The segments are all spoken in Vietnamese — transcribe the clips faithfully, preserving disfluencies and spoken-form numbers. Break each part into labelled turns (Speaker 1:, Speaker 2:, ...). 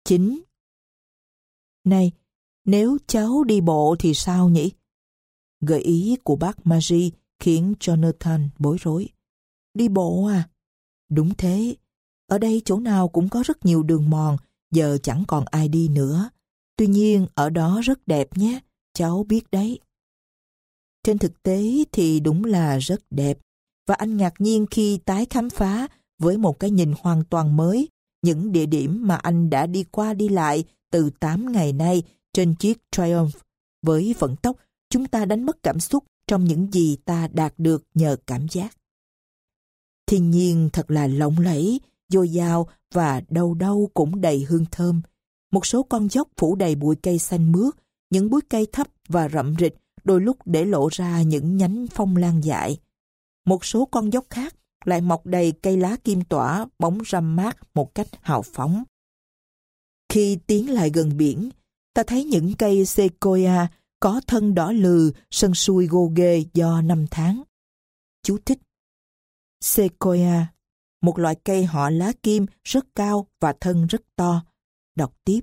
Speaker 1: Chín. Này, nếu cháu đi bộ thì sao nhỉ? Gợi ý của bác Marie khiến Jonathan bối rối. Đi bộ à? Đúng thế. Ở đây chỗ nào cũng có rất nhiều đường mòn, giờ chẳng còn ai đi nữa. Tuy nhiên ở đó rất đẹp nhé, cháu biết đấy. Trên thực tế thì đúng là rất đẹp, và anh ngạc nhiên khi tái khám phá với một cái nhìn hoàn toàn mới những địa điểm mà anh đã đi qua đi lại từ tám ngày nay trên chiếc Triumph. Với vận tốc, chúng ta đánh mất cảm xúc trong những gì ta đạt được nhờ cảm giác. Thiên nhiên thật là lộng lẫy, dồi dào và đâu đâu cũng đầy hương thơm. Một số con dốc phủ đầy bụi cây xanh mướt, những bụi cây thấp và rậm rịch, đôi lúc để lộ ra những nhánh phong lan dại. Một số con dốc khác lại mọc đầy cây lá kim tỏa, bóng râm mát một cách hào phóng. Khi tiến lại gần biển, ta thấy những cây sequoia có thân đỏ lừ, sân sui gô ghê do năm tháng. Chú thích: Sequoia, một loại cây họ lá kim rất cao và thân rất to. Đọc tiếp.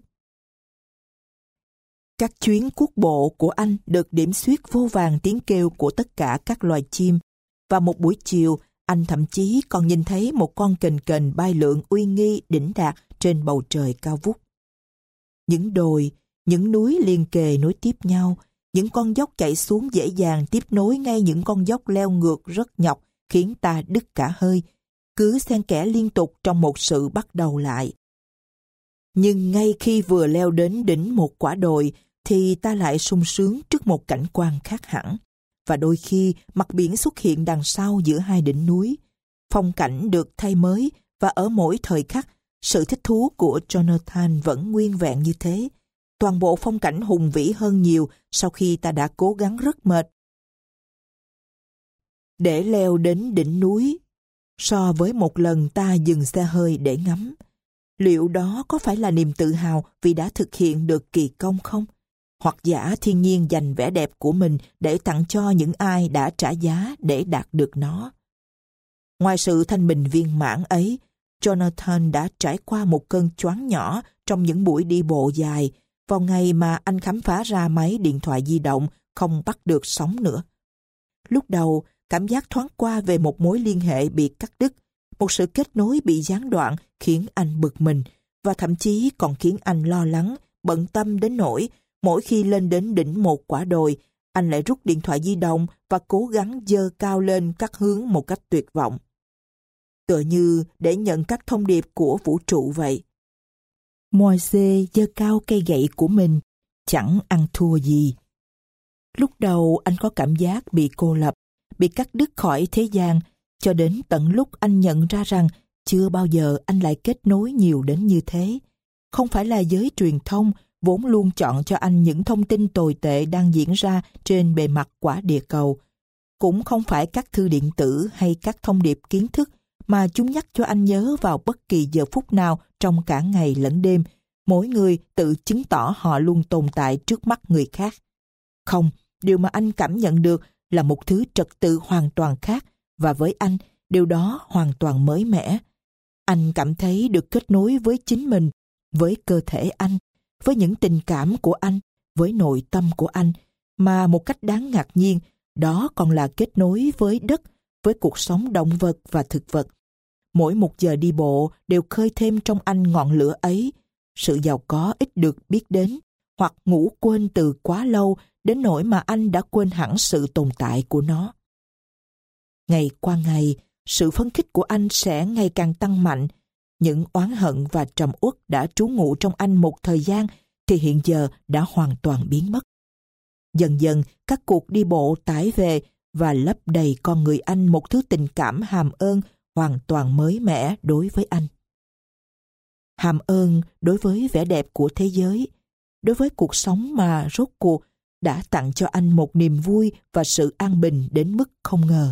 Speaker 1: Các chuyến cuốc bộ của anh được điểm xuyết vô vàn tiếng kêu của tất cả các loài chim, và một buổi chiều, anh thậm chí còn nhìn thấy một con kền kền bay lượn uy nghi đỉnh đạt trên bầu trời cao vút. Những đồi, những núi liền kề nối tiếp nhau, những con dốc chạy xuống dễ dàng tiếp nối ngay những con dốc leo ngược rất nhọc khiến ta đứt cả hơi, cứ xen kẽ liên tục trong một sự bắt đầu lại. Nhưng ngay khi vừa leo đến đỉnh một quả đồi thì ta lại sung sướng trước một cảnh quan khác hẳn. Và đôi khi mặt biển xuất hiện đằng sau giữa hai đỉnh núi. Phong cảnh được thay mới và ở mỗi thời khắc, sự thích thú của Jonathan vẫn nguyên vẹn như thế. Toàn bộ phong cảnh hùng vĩ hơn nhiều sau khi ta đã cố gắng rất mệt để leo đến đỉnh núi, so với một lần ta dừng xe hơi để ngắm. Liệu đó có phải là niềm tự hào vì đã thực hiện được kỳ công không? Hoặc giả thiên nhiên dành vẻ đẹp của mình để tặng cho những ai đã trả giá để đạt được nó? Ngoài sự thanh bình viên mãn ấy, Jonathan đã trải qua một cơn choáng nhỏ trong những buổi đi bộ dài vào ngày mà anh khám phá ra máy điện thoại di động không bắt được sóng nữa. Lúc đầu, cảm giác thoáng qua về một mối liên hệ bị cắt đứt, một sự kết nối bị gián đoạn khiến anh bực mình và thậm chí còn khiến anh lo lắng, bận tâm đến nỗi mỗi khi lên đến đỉnh một quả đồi, anh lại rút điện thoại di động và cố gắng giơ cao lên các hướng một cách tuyệt vọng. Tựa như để nhận các thông điệp của vũ trụ vậy. Moise giơ cao cây gậy của mình, chẳng ăn thua gì. Lúc đầu anh có cảm giác bị cô lập, bị cắt đứt khỏi thế gian, cho đến tận lúc anh nhận ra rằng chưa bao giờ anh lại kết nối nhiều đến như thế. Không phải là giới truyền thông vốn luôn chọn cho anh những thông tin tồi tệ đang diễn ra trên bề mặt quả địa cầu. Cũng không phải các thư điện tử hay các thông điệp kiến thức mà chúng nhắc cho anh nhớ vào bất kỳ giờ phút nào trong cả ngày lẫn đêm. Mỗi người tự chứng tỏ họ luôn tồn tại trước mắt người khác. Không, điều mà anh cảm nhận được là một thứ trật tự hoàn toàn khác, và với anh, điều đó hoàn toàn mới mẻ. Anh cảm thấy được kết nối với chính mình, với cơ thể anh, với những tình cảm của anh, với nội tâm của anh, mà một cách đáng ngạc nhiên, đó còn là kết nối với đất, với cuộc sống động vật và thực vật. Mỗi một giờ đi bộ đều khơi thêm trong anh ngọn lửa ấy, sự giàu có ít được biết đến, hoặc ngủ quên từ quá lâu đến nỗi mà anh đã quên hẳn sự tồn tại của nó. Ngày qua ngày, sự phấn khích của anh sẽ ngày càng tăng mạnh. Những oán hận và trầm uất đã trú ngụ trong anh một thời gian thì hiện giờ đã hoàn toàn biến mất. Dần dần, các cuộc đi bộ tải về và lấp đầy con người anh một thứ tình cảm hàm ơn hoàn toàn mới mẻ đối với anh. Hàm ơn đối với vẻ đẹp của thế giới, đối với cuộc sống mà rốt cuộc đã tặng cho anh một niềm vui và sự an bình đến mức không ngờ.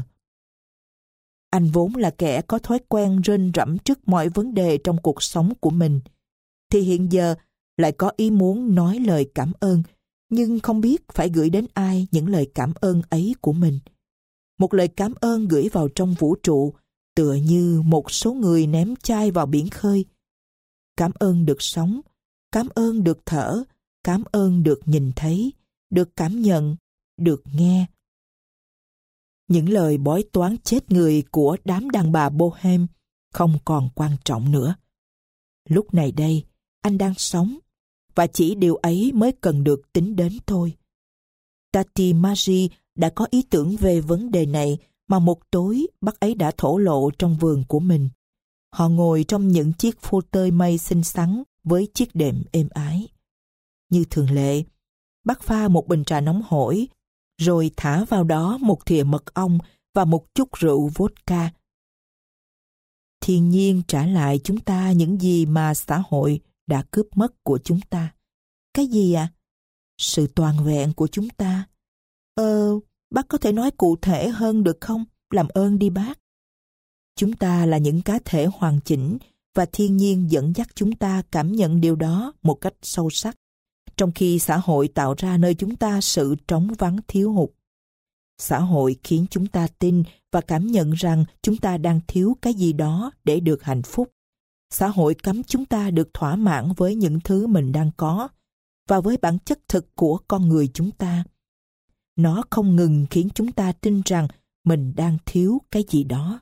Speaker 1: Anh vốn là kẻ có thói quen rên rẫm trước mọi vấn đề trong cuộc sống của mình, thì hiện giờ lại có ý muốn nói lời cảm ơn, nhưng không biết phải gửi đến ai những lời cảm ơn ấy của mình. Một lời cảm ơn gửi vào trong vũ trụ, tựa như một số người ném chai vào biển khơi. Cảm ơn được sống, cảm ơn được thở, cảm ơn được nhìn thấy, được cảm nhận, được nghe. Những lời bói toán chết người của đám đàn bà Bohem không còn quan trọng nữa. Lúc này đây, anh đang sống, và chỉ điều ấy mới cần được tính đến thôi. Tati Marie đã có ý tưởng về vấn đề này mà một tối bác ấy đã thổ lộ trong vườn của mình. Họ ngồi trong những chiếc phô tơi mây xinh xắn với chiếc đệm êm ái. Như thường lệ, bác pha một bình trà nóng hổi, rồi thả vào đó một thìa mật ong và một chút rượu vodka. Thiên nhiên trả lại chúng ta những gì mà xã hội đã cướp mất của chúng ta. Cái gì ạ? À? Sự toàn vẹn của chúng ta. Ờ, bác có thể nói cụ thể hơn được không? Làm ơn đi bác. Chúng ta là những cá thể hoàn chỉnh và thiên nhiên dẫn dắt chúng ta cảm nhận điều đó một cách sâu sắc, trong khi xã hội tạo ra nơi chúng ta sự trống vắng thiếu hụt. Xã hội khiến chúng ta tin và cảm nhận rằng chúng ta đang thiếu cái gì đó để được hạnh phúc. Xã hội cấm chúng ta được thỏa mãn với những thứ mình đang có và với bản chất thực của con người chúng ta. Nó không ngừng khiến chúng ta tin rằng mình đang thiếu cái gì đó.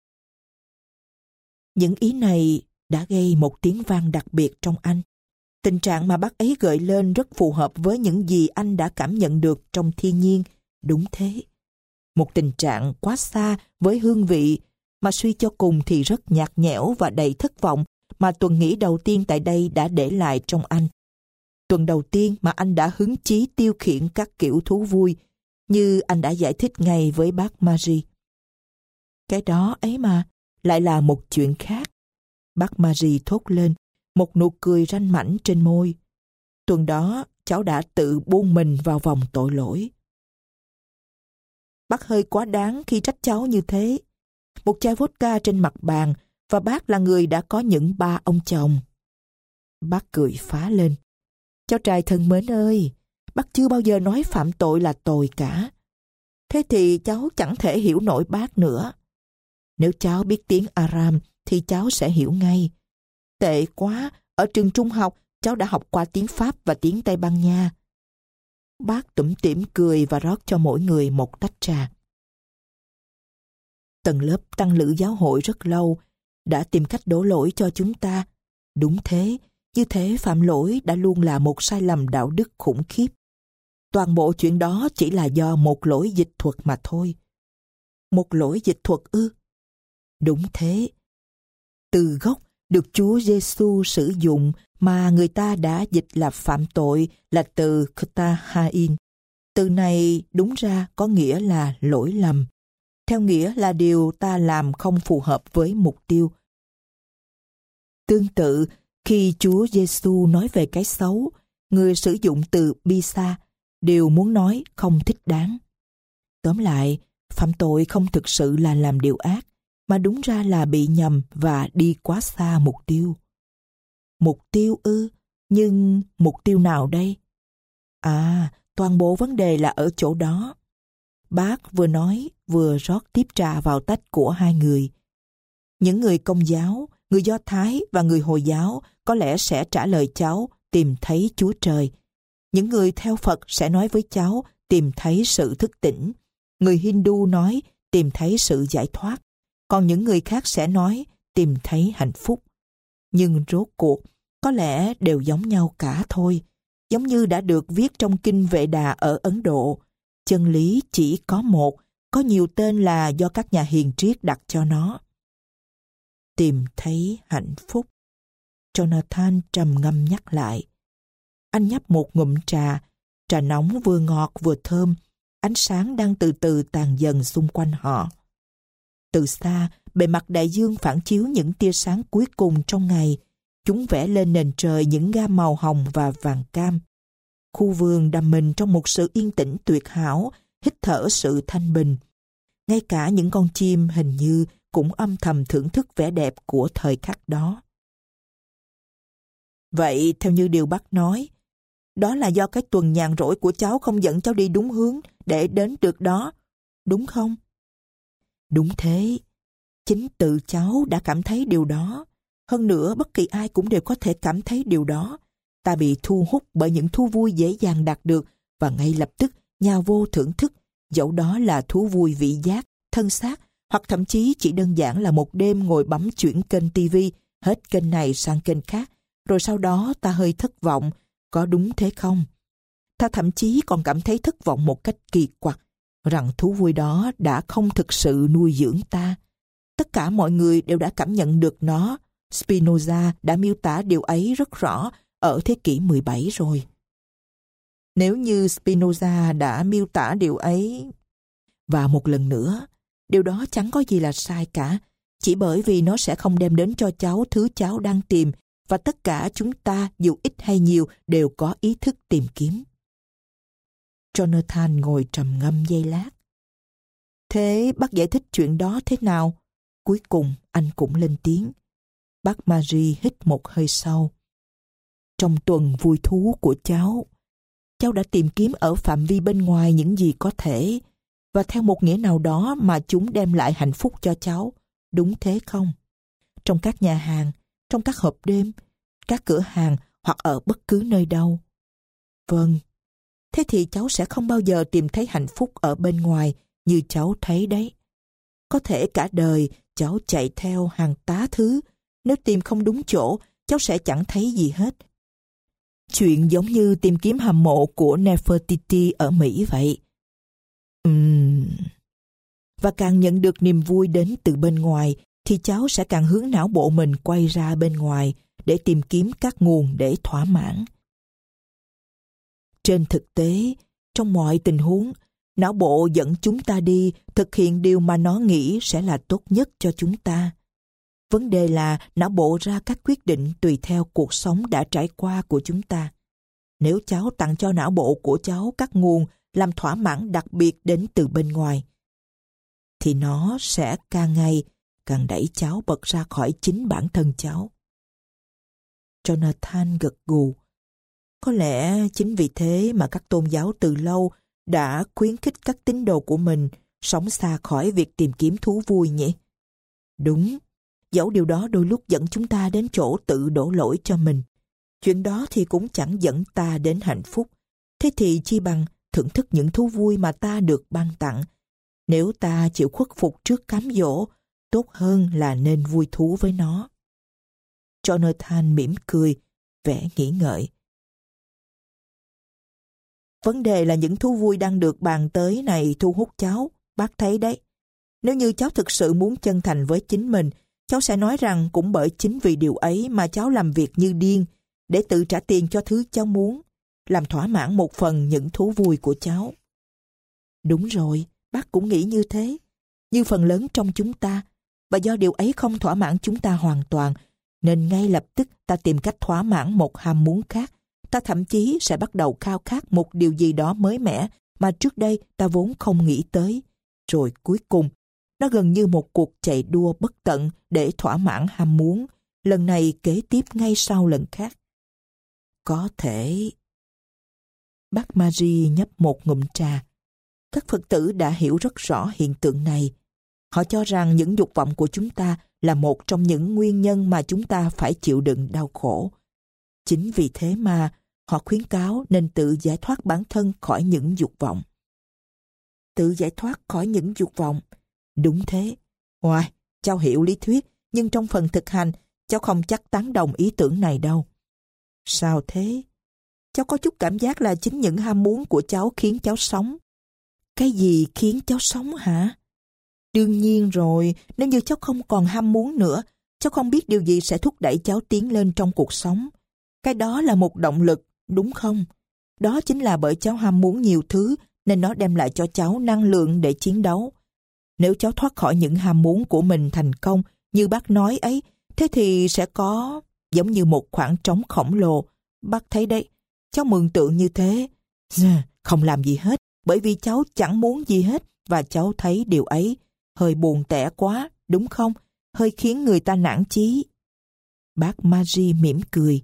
Speaker 1: Những ý này đã gây một tiếng vang đặc biệt trong anh. Tình trạng mà bác ấy gợi lên rất phù hợp với những gì anh đã cảm nhận được trong thiên nhiên. Đúng thế. Một tình trạng quá xa với hương vị mà suy cho cùng thì rất nhạt nhẽo và đầy thất vọng mà tuần nghỉ đầu tiên tại đây đã để lại trong anh. Tuần đầu tiên mà anh đã hứng chí tiêu khiển các kiểu thú vui, như anh đã giải thích ngay với bác Marie. Cái đó ấy mà, lại là một chuyện khác. Bác Marie thốt lên, một nụ cười ranh mãnh trên môi. Tuần đó, cháu đã tự buông mình vào vòng tội lỗi. Bác hơi quá đáng khi trách cháu như thế. Một chai vodka trên mặt bàn, và bác là người đã có những ba ông chồng. Bác cười phá lên. Cháu trai thân mến ơi, bác chưa bao giờ nói phạm tội là tội cả. Thế thì cháu chẳng thể hiểu nổi bác nữa. Nếu cháu biết tiếng Aram thì cháu sẽ hiểu ngay. Tệ quá, ở trường trung học cháu đã học qua tiếng Pháp và tiếng Tây Ban Nha. Bác tủm tỉm cười và rót cho mỗi người một tách trà. Tầng lớp tăng lữ giáo hội rất lâu đã tìm cách đổ lỗi cho chúng ta. Đúng thế, như thế phạm lỗi đã luôn là một sai lầm đạo đức khủng khiếp. Toàn bộ chuyện đó chỉ là do một lỗi dịch thuật mà thôi. Một lỗi dịch thuật ư? Đúng thế. Từ gốc được Chúa Giêsu sử dụng mà người ta đã dịch là phạm tội là từ khtahain. Từ này đúng ra có nghĩa là lỗi lầm. Theo nghĩa là điều ta làm không phù hợp với mục tiêu. Tương tự, khi Chúa Giêsu nói về cái xấu, người sử dụng từ bisa, đều muốn nói không thích đáng. Tóm lại, phạm tội không thực sự là làm điều ác, mà đúng ra là bị nhầm và đi quá xa mục tiêu. Mục tiêu ư? Nhưng mục tiêu nào đây? À, toàn bộ vấn đề là ở chỗ đó. Bác vừa nói vừa rót tiếp trà vào tách của hai người. Những người Công giáo, người Do Thái và người Hồi giáo có lẽ sẽ trả lời cháu tìm thấy Chúa Trời. Những người theo Phật sẽ nói với cháu tìm thấy sự thức tỉnh. Người Hindu nói tìm thấy sự giải thoát. Còn những người khác sẽ nói tìm thấy hạnh phúc. Nhưng rốt cuộc, có lẽ đều giống nhau cả thôi. Giống như đã được viết trong kinh Vệ Đà ở Ấn Độ. Chân lý chỉ có một, có nhiều tên là do các nhà hiền triết đặt cho nó. Tìm thấy hạnh phúc. Jonathan trầm ngâm nhắc lại. Anh nhấp một ngụm trà, trà nóng vừa ngọt vừa thơm, ánh sáng đang từ từ tàn dần xung quanh họ. Từ xa, bề mặt đại dương phản chiếu những tia sáng cuối cùng trong ngày, chúng vẽ lên nền trời những gam màu hồng và vàng cam. Khu vườn đắm mình trong một sự yên tĩnh tuyệt hảo, hít thở sự thanh bình. Ngay cả những con chim hình như cũng âm thầm thưởng thức vẻ đẹp của thời khắc đó. Vậy theo như điều bác nói, đó là do cái tuần nhàn rỗi của cháu không dẫn cháu đi đúng hướng để đến được đó, đúng không? Đúng thế. Chính tự cháu đã cảm thấy điều đó. Hơn nữa, bất kỳ ai cũng đều có thể cảm thấy điều đó. ta bị thu hút bởi những thú vui dễ dàng đạt được và ngay lập tức nhào vô thưởng thức, dẫu đó là thú vui vị giác, thân xác, hoặc thậm chí chỉ đơn giản là một đêm ngồi bấm chuyển kênh tivi, hết kênh này sang kênh khác, rồi sau đó ta hơi thất vọng, có đúng thế không? Ta thậm chí còn cảm thấy thất vọng một cách kỳ quặc, rằng thú vui đó đã không thực sự nuôi dưỡng ta. Tất cả mọi người đều đã cảm nhận được nó. Spinoza đã miêu tả điều ấy rất rõ ở thế kỷ mười bảy rồi. Nếu như Spinoza đã miêu tả điều ấy, và một lần nữa, điều đó chẳng có gì là sai cả, chỉ bởi vì nó sẽ không đem đến cho cháu thứ cháu đang tìm, và tất cả chúng ta, dù ít hay nhiều, đều có ý thức tìm kiếm. Jonathan ngồi trầm ngâm giây lát. Thế bác giải thích chuyện đó thế nào? Cuối cùng anh cũng lên tiếng. Bác Marie hít một hơi sâu. Trong tuần vui thú của cháu, cháu đã tìm kiếm ở phạm vi bên ngoài những gì có thể, và theo một nghĩa nào đó mà chúng đem lại hạnh phúc cho cháu, đúng thế không? Trong các nhà hàng, trong các hộp đêm, các cửa hàng hoặc ở bất cứ nơi đâu. Vâng, thế thì cháu sẽ không bao giờ tìm thấy hạnh phúc ở bên ngoài như cháu thấy đấy. Có thể cả đời cháu chạy theo hàng tá thứ, nếu tìm không đúng chỗ, cháu sẽ chẳng thấy gì hết. Chuyện giống như tìm kiếm hầm mộ của Nefertiti ở Mỹ vậy. Uhm. Và càng nhận được niềm vui đến từ bên ngoài, thì cháu sẽ càng hướng não bộ mình quay ra bên ngoài để tìm kiếm các nguồn để thỏa mãn. Trên thực tế, trong mọi tình huống, não bộ dẫn chúng ta đi thực hiện điều mà nó nghĩ sẽ là tốt nhất cho chúng ta. Vấn đề là não bộ ra các quyết định tùy theo cuộc sống đã trải qua của chúng ta. Nếu cháu tặng cho não bộ của cháu các nguồn làm thỏa mãn đặc biệt đến từ bên ngoài, thì nó sẽ càng ngày càng đẩy cháu bật ra khỏi chính bản thân cháu. Jonathan gật gù. Có lẽ chính vì thế mà các tôn giáo từ lâu đã khuyến khích các tín đồ của mình sống xa khỏi việc tìm kiếm thú vui nhỉ? Đúng, dẫu điều đó đôi lúc dẫn chúng ta đến chỗ tự đổ lỗi cho mình. Chuyện đó thì cũng chẳng dẫn ta đến hạnh phúc. Thế thì chi bằng thưởng thức những thú vui mà ta được ban tặng. Nếu ta chịu khuất phục trước cám dỗ, tốt hơn là nên vui thú với nó. Jonathan mỉm cười, vẻ nghĩ ngợi. Vấn đề là những thú vui đang được bàn tới này thu hút cháu, bác thấy đấy. Nếu như cháu thực sự muốn chân thành với chính mình, cháu sẽ nói rằng cũng bởi chính vì điều ấy mà cháu làm việc như điên, để tự trả tiền cho thứ cháu muốn, làm thỏa mãn một phần những thú vui của cháu. Đúng rồi, bác cũng nghĩ như thế, như phần lớn trong chúng ta, và do điều ấy không thỏa mãn chúng ta hoàn toàn, nên ngay lập tức ta tìm cách thỏa mãn một ham muốn khác. Ta thậm chí sẽ bắt đầu khao khát một điều gì đó mới mẻ mà trước đây ta vốn không nghĩ tới. Rồi cuối cùng, nó gần như một cuộc chạy đua bất tận để thỏa mãn ham muốn, lần này kế tiếp ngay sau lần khác. Có thể... Bác Marie nhấp một ngụm trà. Các Phật tử đã hiểu rất rõ hiện tượng này. Họ cho rằng những dục vọng của chúng ta là một trong những nguyên nhân mà chúng ta phải chịu đựng đau khổ. Chính vì thế mà họ khuyến cáo nên tự giải thoát bản thân khỏi những dục vọng. Tự giải thoát khỏi những dục vọng. Đúng thế. Ngoài, cháu hiểu lý thuyết, nhưng trong phần thực hành, cháu không chắc tán đồng ý tưởng này đâu. Sao thế? Cháu có chút cảm giác là chính những ham muốn của cháu khiến cháu sống. Cái gì khiến cháu sống hả? Đương nhiên rồi, nếu như cháu không còn ham muốn nữa, cháu không biết điều gì sẽ thúc đẩy cháu tiến lên trong cuộc sống. Cái đó là một động lực, đúng không? Đó chính là bởi cháu ham muốn nhiều thứ, nên nó đem lại cho cháu năng lượng để chiến đấu. Nếu cháu thoát khỏi những ham muốn của mình thành công, như bác nói ấy, thế thì sẽ có giống như một khoảng trống khổng lồ. Bác thấy đấy, cháu mường tượng như thế. Không làm gì hết, bởi vì cháu chẳng muốn gì hết, và cháu thấy điều ấy hơi buồn tẻ quá, đúng không? Hơi khiến người ta nản chí. Bác Marie mỉm cười.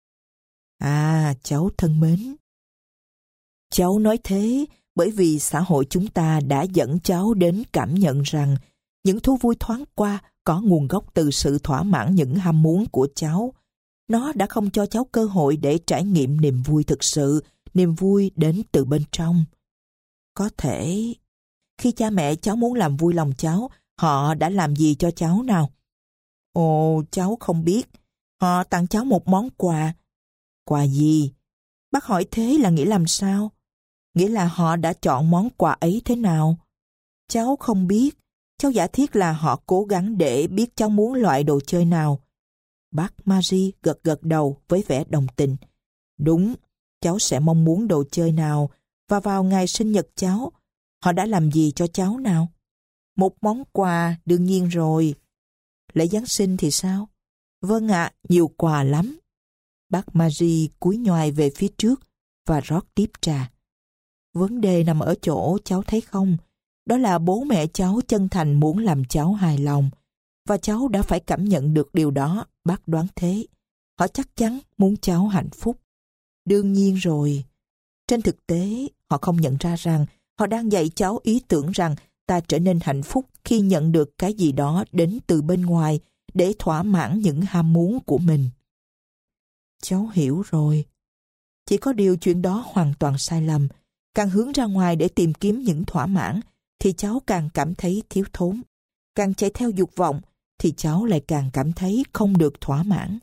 Speaker 1: À, cháu thân mến. Cháu nói thế bởi vì xã hội chúng ta đã dẫn cháu đến cảm nhận rằng những thú vui thoáng qua có nguồn gốc từ sự thỏa mãn những ham muốn của cháu. Nó đã không cho cháu cơ hội để trải nghiệm niềm vui thực sự, niềm vui đến từ bên trong. Có thể, khi cha mẹ cháu muốn làm vui lòng cháu, họ đã làm gì cho cháu nào? Ồ, cháu không biết. Họ tặng cháu một món quà. Quà gì? Bác hỏi thế là nghĩa làm sao? Nghĩa là họ đã chọn món quà ấy thế nào? Cháu không biết. Cháu giả thiết là họ cố gắng để biết cháu muốn loại đồ chơi nào. Bác Marie gật gật đầu với vẻ đồng tình. Đúng, cháu sẽ mong muốn đồ chơi nào, và vào ngày sinh nhật cháu, họ đã làm gì cho cháu nào? Một món quà, đương nhiên rồi. Lễ Giáng sinh thì sao? Vâng ạ, nhiều quà lắm. Bác Marie cúi nhoài về phía trước và rót tiếp trà. Vấn đề nằm ở chỗ cháu thấy không? Đó là bố mẹ cháu chân thành muốn làm cháu hài lòng. Và cháu đã phải cảm nhận được điều đó, bác đoán thế. Họ chắc chắn muốn cháu hạnh phúc. Đương nhiên rồi. Trên thực tế, họ không nhận ra rằng họ đang dạy cháu ý tưởng rằng ta trở nên hạnh phúc khi nhận được cái gì đó đến từ bên ngoài để thỏa mãn những ham muốn của mình. Cháu hiểu rồi. Chỉ có điều chuyện đó hoàn toàn sai lầm. Càng hướng ra ngoài để tìm kiếm những thỏa mãn, thì cháu càng cảm thấy thiếu thốn. Càng chạy theo dục vọng, thì cháu lại càng cảm thấy không được thỏa mãn.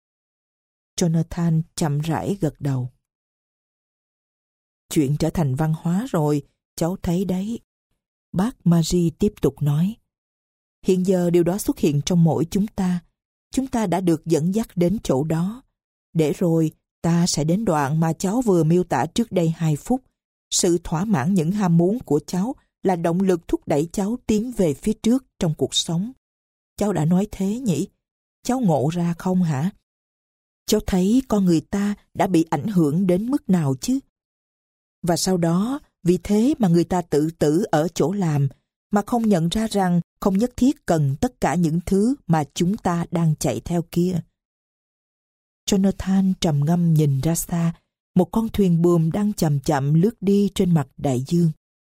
Speaker 1: Jonathan chậm rãi gật đầu. Chuyện trở thành văn hóa rồi, cháu thấy đấy. Bác Marie tiếp tục nói. Hiện giờ điều đó xuất hiện trong mỗi chúng ta. Chúng ta đã được dẫn dắt đến chỗ đó. Để rồi, ta sẽ đến đoạn mà cháu vừa miêu tả trước đây hai phút. Sự thỏa mãn những ham muốn của cháu là động lực thúc đẩy cháu tiến về phía trước trong cuộc sống. Cháu đã nói thế nhỉ? Cháu ngộ ra không hả? Cháu thấy con người ta đã bị ảnh hưởng đến mức nào chứ? Và sau đó, vì thế mà người ta tự tử ở chỗ làm, mà không nhận ra rằng không nhất thiết cần tất cả những thứ mà chúng ta đang chạy theo kia. Jonathan trầm ngâm nhìn ra xa, một con thuyền buồm đang chậm chậm lướt đi trên mặt đại dương.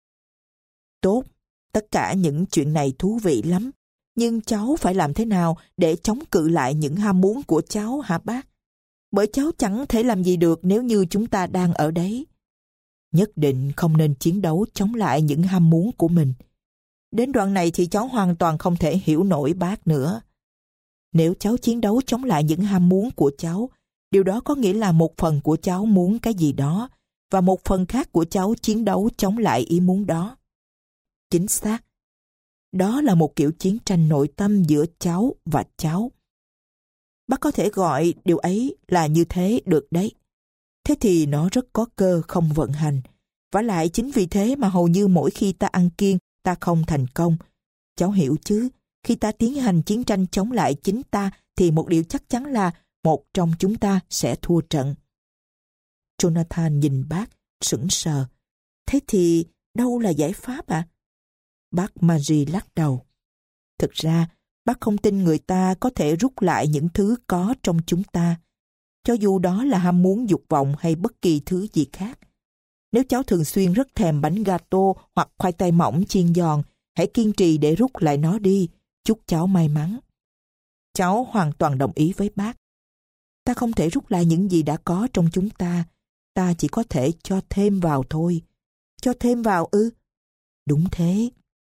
Speaker 1: Tốt, tất cả những chuyện này thú vị lắm, nhưng cháu phải làm thế nào để chống cự lại những ham muốn của cháu hả bác? Bởi cháu chẳng thể làm gì được nếu như chúng ta đang ở đấy. Nhất định không nên chiến đấu chống lại những ham muốn của mình. Đến đoạn này thì cháu hoàn toàn không thể hiểu nổi bác nữa. Nếu cháu chiến đấu chống lại những ham muốn của cháu, điều đó có nghĩa là một phần của cháu muốn cái gì đó, và một phần khác của cháu chiến đấu chống lại ý muốn đó. Chính xác. Đó là một kiểu chiến tranh nội tâm giữa cháu và cháu. Bác có thể gọi điều ấy là như thế được đấy. Thế thì nó rất có cơ không vận hành. Vả lại chính vì thế mà hầu như mỗi khi ta ăn kiêng, ta không thành công. Cháu hiểu chứ, khi ta tiến hành chiến tranh chống lại chính ta, thì một điều chắc chắn là một trong chúng ta sẽ thua trận. Jonathan nhìn bác, sững sờ. Thế thì đâu là giải pháp ạ? À? Bác Marie lắc đầu. Thực ra, bác không tin người ta có thể rút lại những thứ có trong chúng ta, cho dù đó là ham muốn dục vọng hay bất kỳ thứ gì khác. Nếu cháu thường xuyên rất thèm bánh gato hoặc khoai tây mỏng chiên giòn, hãy kiên trì để rút lại nó đi. Chúc cháu may mắn. Cháu hoàn toàn đồng ý với bác. Ta không thể rút lại những gì đã có trong chúng ta. Ta chỉ có thể cho thêm vào thôi. Cho thêm vào ư? Đúng thế.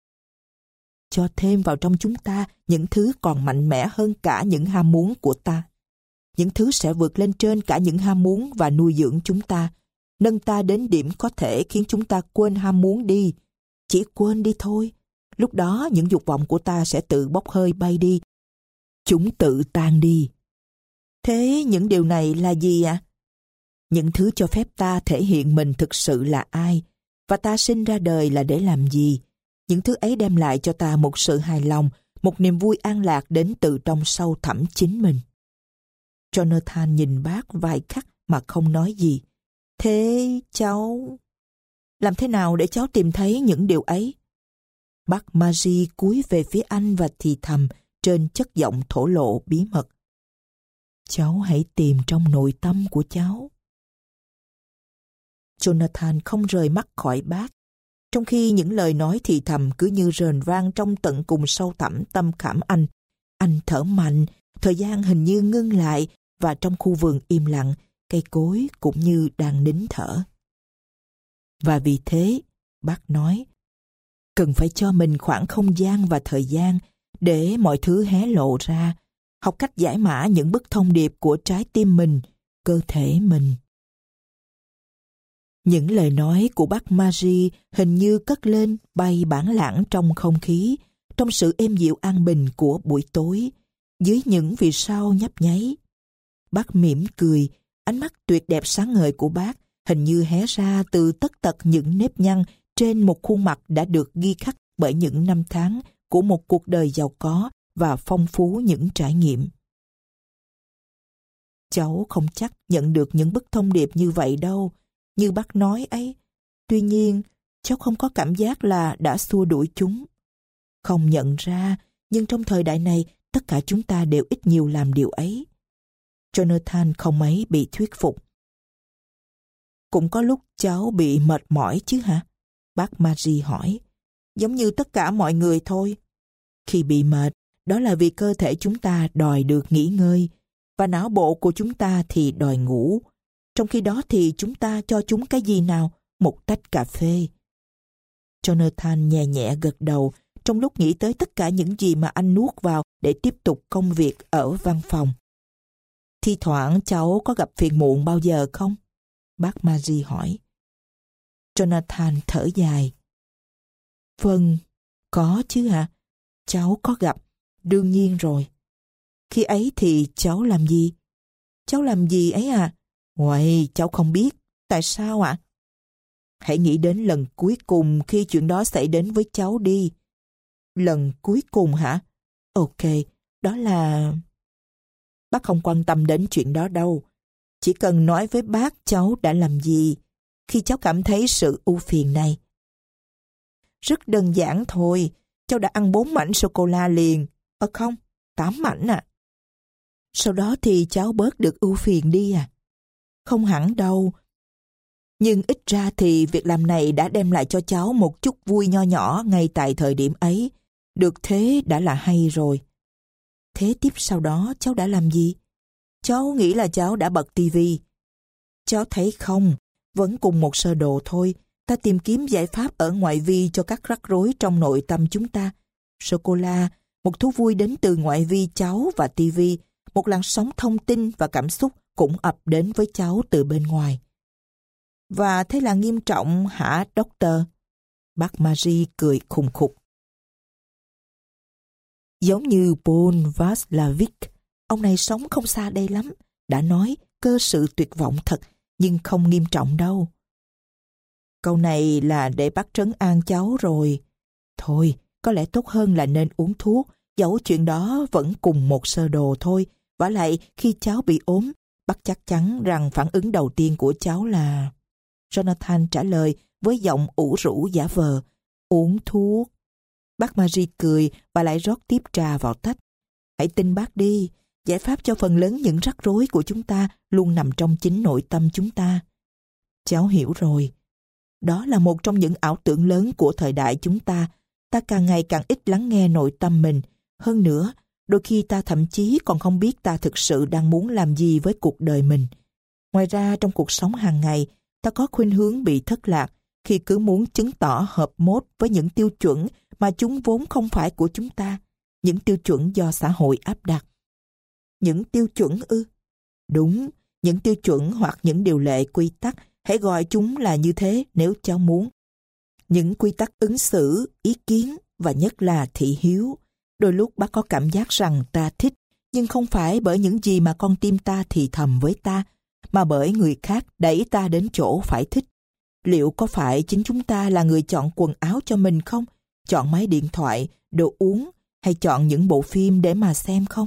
Speaker 1: Cho thêm vào trong chúng ta những thứ còn mạnh mẽ hơn cả những ham muốn của ta. Những thứ sẽ vượt lên trên cả những ham muốn và nuôi dưỡng chúng ta, nâng ta đến điểm có thể khiến chúng ta quên ham muốn đi. Chỉ quên đi thôi. Lúc đó những dục vọng của ta sẽ tự bốc hơi bay đi. Chúng tự tan đi. Thế những điều này là gì ạ? À? Những thứ cho phép ta thể hiện mình thực sự là ai, và ta sinh ra đời là để làm gì. Những thứ ấy đem lại cho ta một sự hài lòng, một niềm vui an lạc đến từ trong sâu thẳm chính mình. Jonathan nhìn bác vài khắc mà không nói gì. Thế cháu... Làm thế nào để cháu tìm thấy những điều ấy? Bác Marie cúi về phía anh và thì thầm trên chất giọng thổ lộ bí mật. Cháu hãy tìm trong nội tâm của cháu. Jonathan không rời mắt khỏi bác, trong khi những lời nói thì thầm cứ như rền vang trong tận cùng sâu thẳm tâm khảm anh. Anh thở mạnh, thời gian hình như ngưng lại, và trong khu vườn im lặng, cây cối cũng như đang nín thở. Và vì thế, bác nói, cần phải cho mình khoảng không gian và thời gian để mọi thứ hé lộ ra, học cách giải mã những bức thông điệp của trái tim mình, cơ thể mình. Những lời nói của bác Marie hình như cất lên bay bản lãng trong không khí, trong sự êm dịu an bình của buổi tối, dưới những vì sao nhấp nháy. Bác mỉm cười, ánh mắt tuyệt đẹp sáng ngời của bác hình như hé ra từ tất tật những nếp nhăn trên một khuôn mặt đã được ghi khắc bởi những năm tháng của một cuộc đời giàu có và phong phú những trải nghiệm. Cháu không chắc nhận được những bức thông điệp như vậy đâu, như bác nói ấy. Tuy nhiên, cháu không có cảm giác là đã xua đuổi chúng. Không nhận ra, nhưng trong thời đại này, tất cả chúng ta đều ít nhiều làm điều ấy. Jonathan không mấy bị thuyết phục. Cũng có lúc cháu bị mệt mỏi chứ hả? Bác Marie hỏi. Giống như tất cả mọi người thôi. Khi bị mệt, đó là vì cơ thể chúng ta đòi được nghỉ ngơi, và não bộ của chúng ta thì đòi ngủ. Trong khi đó thì chúng ta cho chúng cái gì nào? Một tách cà phê. Jonathan nhẹ nhẹ gật đầu trong lúc nghĩ tới tất cả những gì mà anh nuốt vào để tiếp tục công việc ở văn phòng. Thi thoảng cháu có gặp phiền muộn bao giờ không? Bác Marie hỏi. Jonathan thở dài. Vâng, có chứ hả? Cháu có gặp, đương nhiên rồi. Khi ấy thì cháu làm gì? Cháu làm gì ấy à? Uầy, cháu không biết. Tại sao ạ? À? Hãy nghĩ đến lần cuối cùng khi chuyện đó xảy đến với cháu đi. Lần cuối cùng hả? Ok, đó là... Bác không quan tâm đến chuyện đó đâu. Chỉ cần nói với bác cháu đã làm gì khi cháu cảm thấy sự ưu phiền này. Rất đơn giản thôi. Cháu đã ăn bốn mảnh sô-cô-la liền. Ờ không, tám mảnh à. Sau đó thì cháu bớt được ưu phiền đi à? Không hẳn đâu. Nhưng ít ra thì việc làm này đã đem lại cho cháu một chút vui nho nhỏ ngay tại thời điểm ấy. Được thế đã là hay rồi. Thế tiếp sau đó cháu đã làm gì? Cháu nghĩ là cháu đã bật tivi. Cháu thấy không, vẫn cùng một sơ đồ thôi. Ta tìm kiếm giải pháp ở ngoại vi cho các rắc rối trong nội tâm chúng ta. Sô-cô-la, một thú vui đến từ ngoại vi cháu và tivi, một làn sóng thông tin và cảm xúc cũng ập đến với cháu từ bên ngoài. Và thế là nghiêm trọng hả, Doctor? Bác Marie cười khùng khục. Giống như Paul Václavic, ông này sống không xa đây lắm, đã nói cơ sự tuyệt vọng thật, nhưng không nghiêm trọng đâu. Câu này là để bác trấn an cháu rồi. Thôi, có lẽ tốt hơn là nên uống thuốc, dẫu chuyện đó vẫn cùng một sơ đồ thôi. Vả lại, khi cháu bị ốm, bác chắc chắn rằng phản ứng đầu tiên của cháu là... Jonathan trả lời với giọng ủ rũ giả vờ. Uống thuốc. Bác Marie cười và lại rót tiếp trà vào tách. Hãy tin bác đi, giải pháp cho phần lớn những rắc rối của chúng ta luôn nằm trong chính nội tâm chúng ta. Cháu hiểu rồi. Đó là một trong những ảo tưởng lớn của thời đại chúng ta. Ta càng ngày càng ít lắng nghe nội tâm mình. Hơn nữa, đôi khi ta thậm chí còn không biết ta thực sự đang muốn làm gì với cuộc đời mình. Ngoài ra, trong cuộc sống hàng ngày, ta có khuynh hướng bị thất lạc khi cứ muốn chứng tỏ hợp mốt với những tiêu chuẩn mà chúng vốn không phải của chúng ta, những tiêu chuẩn do xã hội áp đặt. Những tiêu chuẩn ư? Đúng, những tiêu chuẩn hoặc những điều lệ quy tắc, hãy gọi chúng là như thế nếu cháu muốn. Những quy tắc ứng xử, ý kiến và nhất là thị hiếu. Đôi lúc bác có cảm giác rằng ta thích, nhưng không phải bởi những gì mà con tim ta thì thầm với ta, mà bởi người khác đẩy ta đến chỗ phải thích. Liệu có phải chính chúng ta là người chọn quần áo cho mình không? Chọn máy điện thoại, đồ uống hay chọn những bộ phim để mà xem không?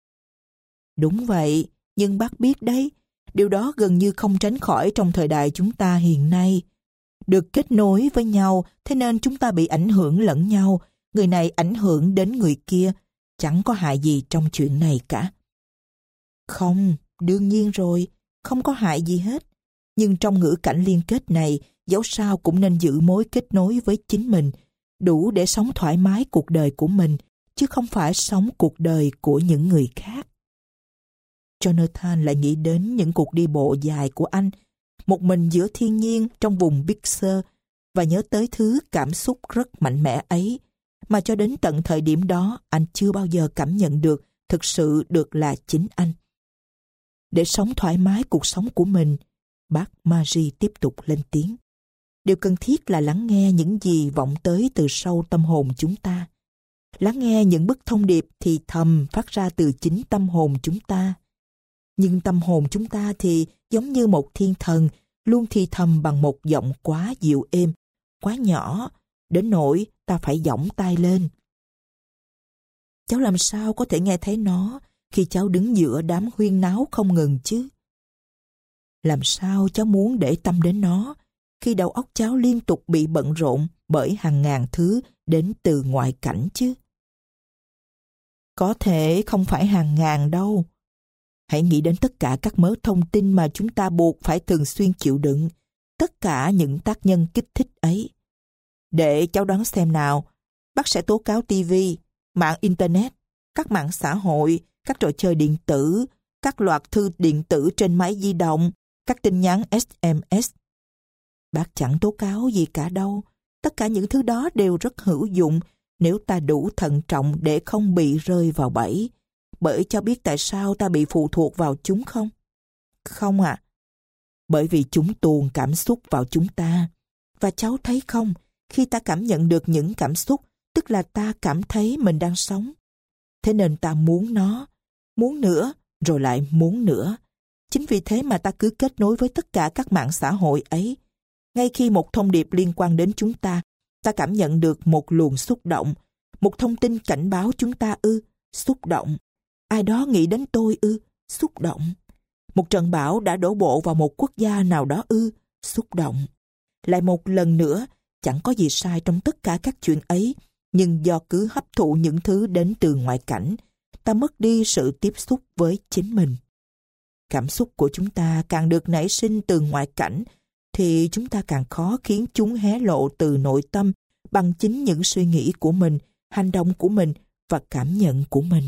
Speaker 1: Đúng vậy, nhưng bác biết đấy, điều đó gần như không tránh khỏi trong thời đại chúng ta hiện nay. Được kết nối với nhau, thế nên chúng ta bị ảnh hưởng lẫn nhau, người này ảnh hưởng đến người kia, chẳng có hại gì trong chuyện này cả. Không, đương nhiên rồi, không có hại gì hết. Nhưng trong ngữ cảnh liên kết này, dẫu sao cũng nên giữ mối kết nối với chính mình, đủ để sống thoải mái cuộc đời của mình, chứ không phải sống cuộc đời của những người khác. Jonathan lại nghĩ đến những cuộc đi bộ dài của anh, một mình giữa thiên nhiên trong vùng Big Sur, và nhớ tới thứ cảm xúc rất mạnh mẽ ấy, mà cho đến tận thời điểm đó anh chưa bao giờ cảm nhận được thực sự được là chính anh. Để sống thoải mái cuộc sống của mình, bác Marie tiếp tục lên tiếng. Điều cần thiết là lắng nghe những gì vọng tới từ sâu tâm hồn chúng ta. Lắng nghe những bức thông điệp thì thầm phát ra từ chính tâm hồn chúng ta. Nhưng tâm hồn chúng ta thì giống như một thiên thần, luôn thì thầm bằng một giọng quá dịu êm, quá nhỏ, đến nỗi ta phải giỏng tai lên. Cháu làm sao có thể nghe thấy nó khi cháu đứng giữa đám huyên náo không ngừng chứ? Làm sao cháu muốn để tâm đến nó khi đầu óc cháu liên tục bị bận rộn bởi hàng ngàn thứ đến từ ngoại cảnh chứ? Có thể không phải hàng ngàn đâu. Hãy nghĩ đến tất cả các mớ thông tin mà chúng ta buộc phải thường xuyên chịu đựng, tất cả những tác nhân kích thích ấy. Để cháu đoán xem nào, bác sẽ tố cáo ti vi, mạng Internet, các mạng xã hội, các trò chơi điện tử, các loạt thư điện tử trên máy di động, các tin nhắn ét em ét. Bác chẳng tố cáo gì cả đâu. Tất cả những thứ đó đều rất hữu dụng nếu ta đủ thận trọng để không bị rơi vào bẫy. Bởi cháu biết tại sao ta bị phụ thuộc vào chúng không? Không ạ. À. Bởi vì chúng tuồn cảm xúc vào chúng ta. Và cháu thấy không, khi ta cảm nhận được những cảm xúc, tức là ta cảm thấy mình đang sống. Thế nên ta muốn nó, muốn nữa, rồi lại muốn nữa. Chính vì thế mà ta cứ kết nối với tất cả các mạng xã hội ấy. Ngay khi một thông điệp liên quan đến chúng ta, ta cảm nhận được một luồng xúc động, một thông tin cảnh báo chúng ta ư, xúc động. Ai đó nghĩ đến tôi ư, xúc động. Một trận bão đã đổ bộ vào một quốc gia nào đó ư, xúc động. Lại một lần nữa, chẳng có gì sai trong tất cả các chuyện ấy, nhưng do cứ hấp thụ những thứ đến từ ngoại cảnh, ta mất đi sự tiếp xúc với chính mình. Cảm xúc của chúng ta càng được nảy sinh từ ngoại cảnh, thì chúng ta càng khó khiến chúng hé lộ từ nội tâm bằng chính những suy nghĩ của mình, hành động của mình và cảm nhận của mình.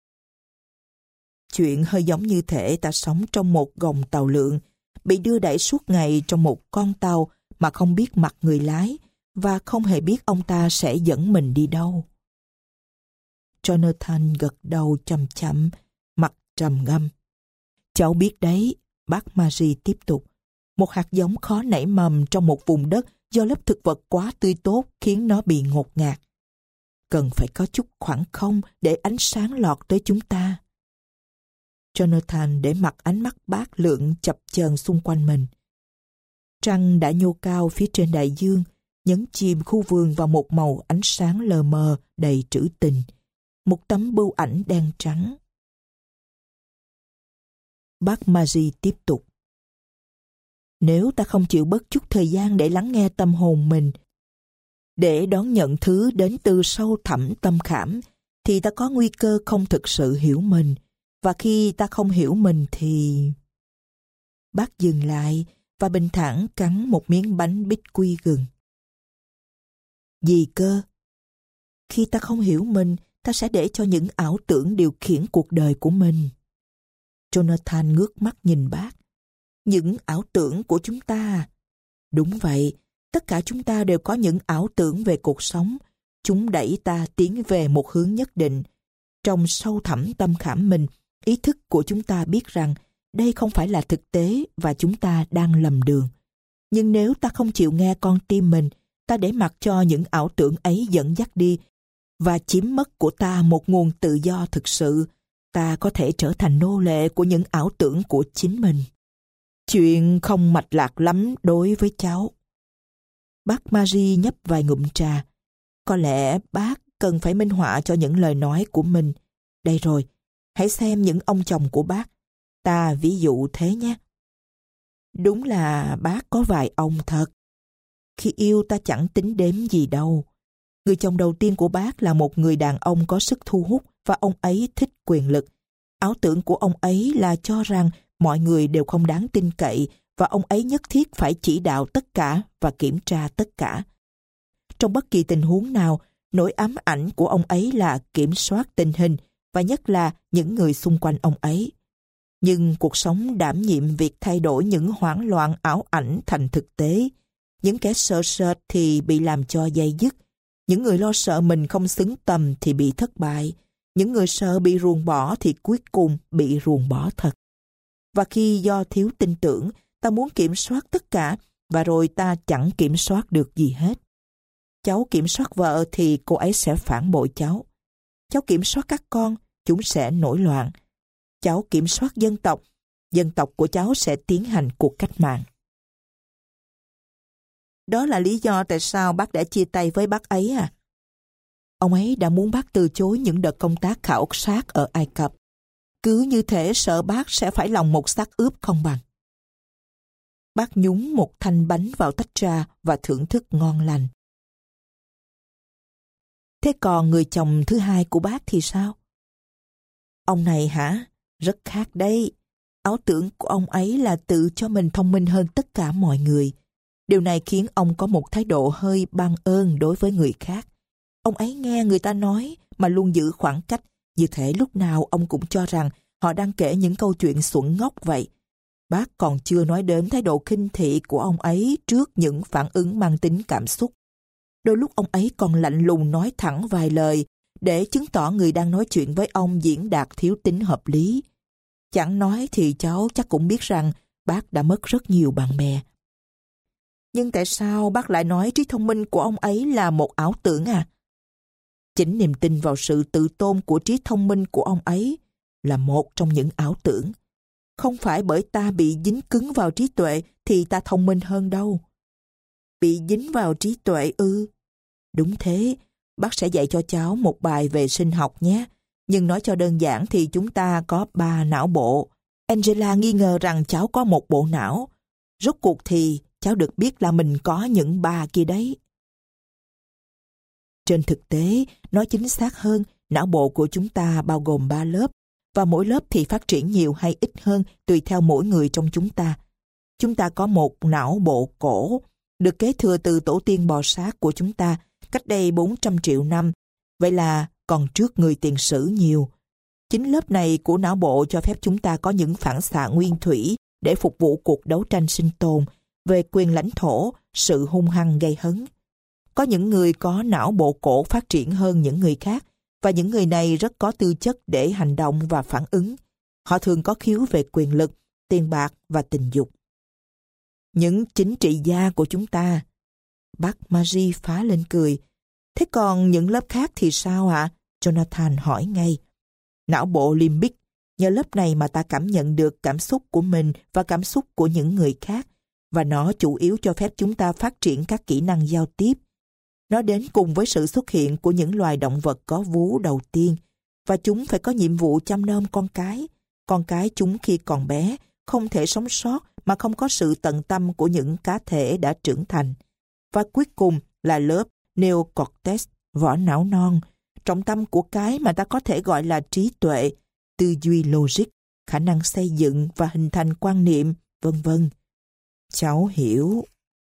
Speaker 1: Chuyện hơi giống như thể ta sống trong một gồng tàu lượn, bị đưa đẩy suốt ngày trong một con tàu mà không biết mặt người lái và không hề biết ông ta sẽ dẫn mình đi đâu. Jonathan gật đầu chậm chậm, mặt trầm ngâm. Cháu biết đấy, bác Marie tiếp tục. Một hạt giống khó nảy mầm trong một vùng đất do lớp thực vật quá tươi tốt khiến nó bị ngột ngạt. Cần phải có chút khoảng không để ánh sáng lọt tới chúng ta. Jonathan để mặc ánh mắt bác lượn chập chờn xung quanh mình. Trăng đã nhô cao phía trên đại dương, nhấn chìm khu vườn vào một màu ánh sáng lờ mờ đầy trữ tình. Một tấm bưu ảnh đen trắng. Bác Marie tiếp tục. Nếu ta không chịu bớt chút thời gian để lắng nghe tâm hồn mình, để đón nhận thứ đến từ sâu thẳm tâm khảm, thì ta có nguy cơ không thực sự hiểu mình. Và khi ta không hiểu mình thì... Bác dừng lại và bình thản cắn một miếng bánh bít quy gừng. Gì cơ? Khi ta không hiểu mình, ta sẽ để cho những ảo tưởng điều khiển cuộc đời của mình. Jonathan ngước mắt nhìn bác. Những ảo tưởng của chúng ta. Đúng vậy, tất cả chúng ta đều có những ảo tưởng về cuộc sống. Chúng đẩy ta tiến về một hướng nhất định. Trong sâu thẳm tâm khảm mình, ý thức của chúng ta biết rằng đây không phải là thực tế và chúng ta đang lầm đường. Nhưng nếu ta không chịu nghe con tim mình, ta để mặc cho những ảo tưởng ấy dẫn dắt đi và chiếm mất của ta một nguồn tự do thực sự, ta có thể trở thành nô lệ của những ảo tưởng của chính mình. Chuyện không mạch lạc lắm đối với cháu. Bác Marie nhấp vài ngụm trà. Có lẽ bác cần phải minh họa cho những lời nói của mình. Đây rồi, hãy xem những ông chồng của bác. Ta ví dụ thế nhé. Đúng là bác có vài ông thật. Khi yêu ta chẳng tính đếm gì đâu. Người chồng đầu tiên của bác là một người đàn ông có sức thu hút và ông ấy thích quyền lực. Ảo tưởng của ông ấy là cho rằng mọi người đều không đáng tin cậy và ông ấy nhất thiết phải chỉ đạo tất cả và kiểm tra tất cả. Trong bất kỳ tình huống nào, nỗi ám ảnh của ông ấy là kiểm soát tình hình và nhất là những người xung quanh ông ấy. Nhưng cuộc sống đảm nhiệm việc thay đổi những hoảng loạn ảo ảnh thành thực tế. Những kẻ sợ sệt thì bị làm cho day dứt. Những người lo sợ mình không xứng tầm thì bị thất bại. Những người sợ bị ruồng bỏ thì cuối cùng bị ruồng bỏ thật. Và khi do thiếu tin tưởng, ta muốn kiểm soát tất cả và rồi ta chẳng kiểm soát được gì hết. Cháu kiểm soát vợ thì cô ấy sẽ phản bội cháu. Cháu kiểm soát các con, chúng sẽ nổi loạn. Cháu kiểm soát dân tộc, dân tộc của cháu sẽ tiến hành cuộc cách mạng. Đó là lý do tại sao bác đã chia tay với bác ấy à? Ông ấy đã muốn bác từ chối những đợt công tác khảo sát ở Ai Cập. Cứ như thể sợ bác sẽ phải lòng một xác ướp không bằng. Bác nhúng một thanh bánh vào tách trà và thưởng thức ngon lành. Thế còn người chồng thứ hai của bác thì sao? Ông này hả? Rất khác đấy. Ảo tưởng của ông ấy là tự cho mình thông minh hơn tất cả mọi người. Điều này khiến ông có một thái độ hơi ban ơn đối với người khác. Ông ấy nghe người ta nói mà luôn giữ khoảng cách, như thể lúc nào ông cũng cho rằng họ đang kể những câu chuyện xuẩn ngốc vậy. Bác còn chưa nói đến thái độ khinh thị của ông ấy trước những phản ứng mang tính cảm xúc. Đôi lúc ông ấy còn lạnh lùng nói thẳng vài lời để chứng tỏ người đang nói chuyện với ông diễn đạt thiếu tính hợp lý. Chẳng nói thì cháu chắc cũng biết rằng bác đã mất rất nhiều bạn bè. Nhưng tại sao bác lại nói trí thông minh của ông ấy là một ảo tưởng à? Chính niềm tin vào sự tự tôn của trí thông minh của ông ấy là một trong những ảo tưởng. Không phải bởi ta bị dính cứng vào trí tuệ thì ta thông minh hơn đâu. Bị dính vào trí tuệ ư? Đúng thế, bác sẽ dạy cho cháu một bài về sinh học nhé. Nhưng nói cho đơn giản thì chúng ta có ba não bộ. Angela nghi ngờ rằng cháu có một bộ não. Rốt cuộc thì cháu được biết là mình có những ba kia đấy. Trên thực tế, nói chính xác hơn, não bộ của chúng ta bao gồm ba lớp, và mỗi lớp thì phát triển nhiều hay ít hơn tùy theo mỗi người trong chúng ta. Chúng ta có một não bộ cổ, được kế thừa từ tổ tiên bò sát của chúng ta cách đây bốn trăm triệu năm, vậy là còn trước người tiền sử nhiều. Chính lớp này của não bộ cho phép chúng ta có những phản xạ nguyên thủy để phục vụ cuộc đấu tranh sinh tồn về quyền lãnh thổ, sự hung hăng gây hấn. Có những người có não bộ cổ phát triển hơn những người khác, và những người này rất có tư chất để hành động và phản ứng. Họ thường có khiếu về quyền lực, tiền bạc và tình dục. Những chính trị gia của chúng ta. Bác Marie phá lên cười. Thế còn những lớp khác thì sao ạ? Jonathan hỏi ngay. Não bộ limbic, nhờ lớp này mà ta cảm nhận được cảm xúc của mình và cảm xúc của những người khác, và nó chủ yếu cho phép chúng ta phát triển các kỹ năng giao tiếp. Nó đến cùng với sự xuất hiện của những loài động vật có vú đầu tiên, và chúng phải có nhiệm vụ chăm nom con cái. Con cái chúng khi còn bé không thể sống sót mà không có sự tận tâm của những cá thể đã trưởng thành. Và cuối cùng là lớp neocortex, vỏ não non, trọng tâm của cái mà ta có thể gọi là trí tuệ, tư duy logic, khả năng xây dựng và hình thành quan niệm, vân vân. Cháu hiểu.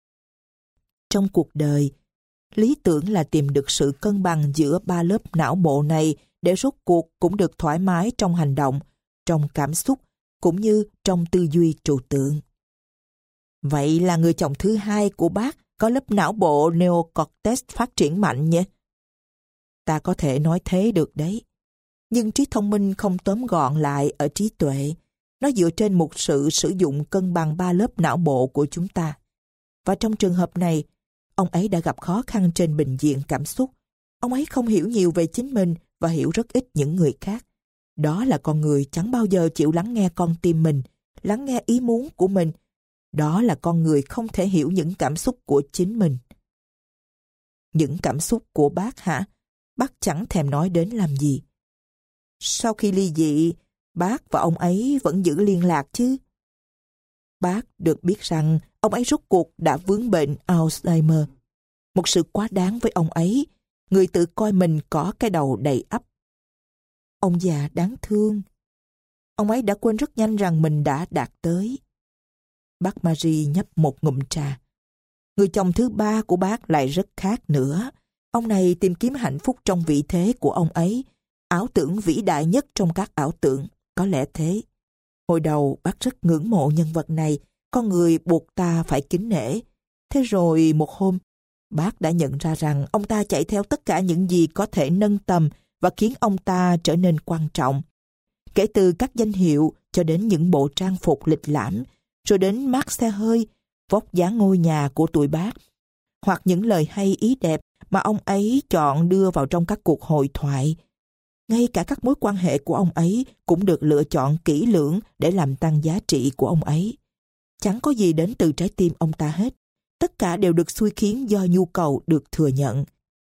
Speaker 1: Trong cuộc đời, lý tưởng là tìm được sự cân bằng giữa ba lớp não bộ này để rốt cuộc cũng được thoải mái trong hành động, trong cảm xúc, cũng như trong tư duy trừu tượng. Vậy là người chồng thứ hai của bác có lớp não bộ neocortex phát triển mạnh nhé. Ta có thể nói thế được đấy. Nhưng trí thông minh không tóm gọn lại ở trí tuệ. Nó dựa trên một sự sử dụng cân bằng ba lớp não bộ của chúng ta. Và trong trường hợp này, ông ấy đã gặp khó khăn trên bình diện cảm xúc. Ông ấy không hiểu nhiều về chính mình và hiểu rất ít những người khác. Đó là con người chẳng bao giờ chịu lắng nghe con tim mình, lắng nghe ý muốn của mình. Đó là con người không thể hiểu những cảm xúc của chính mình. Những cảm xúc của bác hả? Bác chẳng thèm nói đến làm gì. Sau khi ly dị, bác và ông ấy vẫn giữ liên lạc chứ? Bác được biết rằng ông ấy rốt cuộc đã vướng bệnh Alzheimer. Một sự quá đáng với ông ấy, người tự coi mình có cái đầu đầy ắp. Ông già đáng thương. Ông ấy đã quên rất nhanh rằng mình đã đạt tới. Bác Marie nhấp một ngụm trà. Người chồng thứ ba của bác lại rất khác nữa. Ông này tìm kiếm hạnh phúc trong vị thế của ông ấy, ảo tưởng vĩ đại nhất trong các ảo tưởng, có lẽ thế. Hồi đầu bác rất ngưỡng mộ nhân vật này, con người buộc ta phải kính nể. Thế rồi một hôm, bác đã nhận ra rằng ông ta chạy theo tất cả những gì có thể nâng tầm và khiến ông ta trở nên quan trọng. Kể từ các danh hiệu cho đến những bộ trang phục lịch lãm, rồi đến mác xe hơi, vóc dáng ngôi nhà của tụi bác, hoặc những lời hay ý đẹp mà ông ấy chọn đưa vào trong các cuộc hội thoại. Ngay cả các mối quan hệ của ông ấy cũng được lựa chọn kỹ lưỡng để làm tăng giá trị của ông ấy. Chẳng có gì đến từ trái tim ông ta hết. Tất cả đều được xui khiến do nhu cầu được thừa nhận.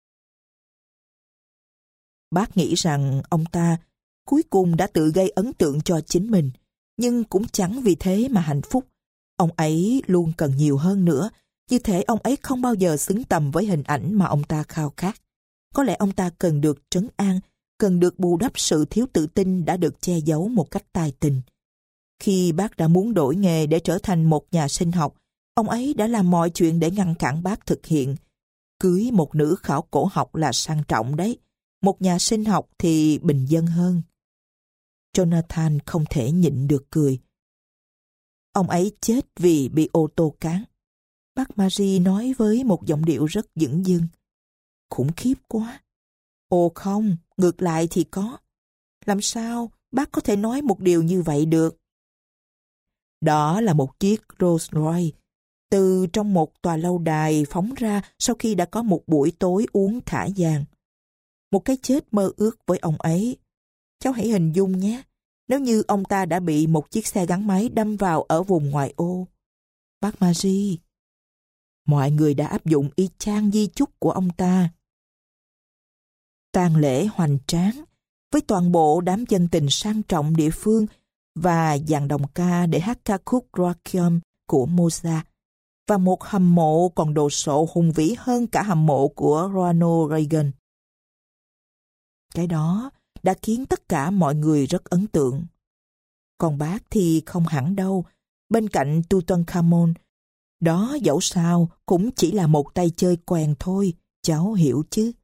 Speaker 1: Bác nghĩ rằng ông ta cuối cùng đã tự gây ấn tượng cho chính mình, nhưng cũng chẳng vì thế mà hạnh phúc. Ông ấy luôn cần nhiều hơn nữa, như thể ông ấy không bao giờ xứng tầm với hình ảnh mà ông ta khao khát. Có lẽ ông ta cần được trấn an, cần được bù đắp sự thiếu tự tin đã được che giấu một cách tài tình. Khi bác đã muốn đổi nghề để trở thành một nhà sinh học, ông ấy đã làm mọi chuyện để ngăn cản bác thực hiện. Cưới một nữ khảo cổ học là sang trọng đấy, một nhà sinh học thì bình dân hơn. Jonathan không thể nhịn được cười. Ông ấy chết vì bị ô tô cán. Bác Marie nói với một giọng điệu rất dửng dưng. Khủng khiếp quá. Ồ không, ngược lại thì có. Làm sao bác có thể nói một điều như vậy được? Đó là một chiếc Rolls Royce từ trong một tòa lâu đài phóng ra sau khi đã có một buổi tối uống thả vàng. Một cái chết mơ ước với ông ấy. Cháu hãy hình dung nhé, nếu như ông ta đã bị một chiếc xe gắn máy đâm vào ở vùng ngoại ô. Bác Marie, mọi người đã áp dụng y chang di chúc của ông ta. Tang lễ hoành tráng, với toàn bộ đám dân tình sang trọng địa phương và dàn đồng ca để hát ca khúc Requiem của Mozart, và một hầm mộ còn đồ sộ hùng vĩ hơn cả hầm mộ của Ronald Reagan. Cái đó đã khiến tất cả mọi người rất ấn tượng. Còn bác thì không hẳn đâu. Bên cạnh Tutankhamun, đó dẫu sao cũng chỉ là một tay chơi quèn thôi, cháu hiểu chứ.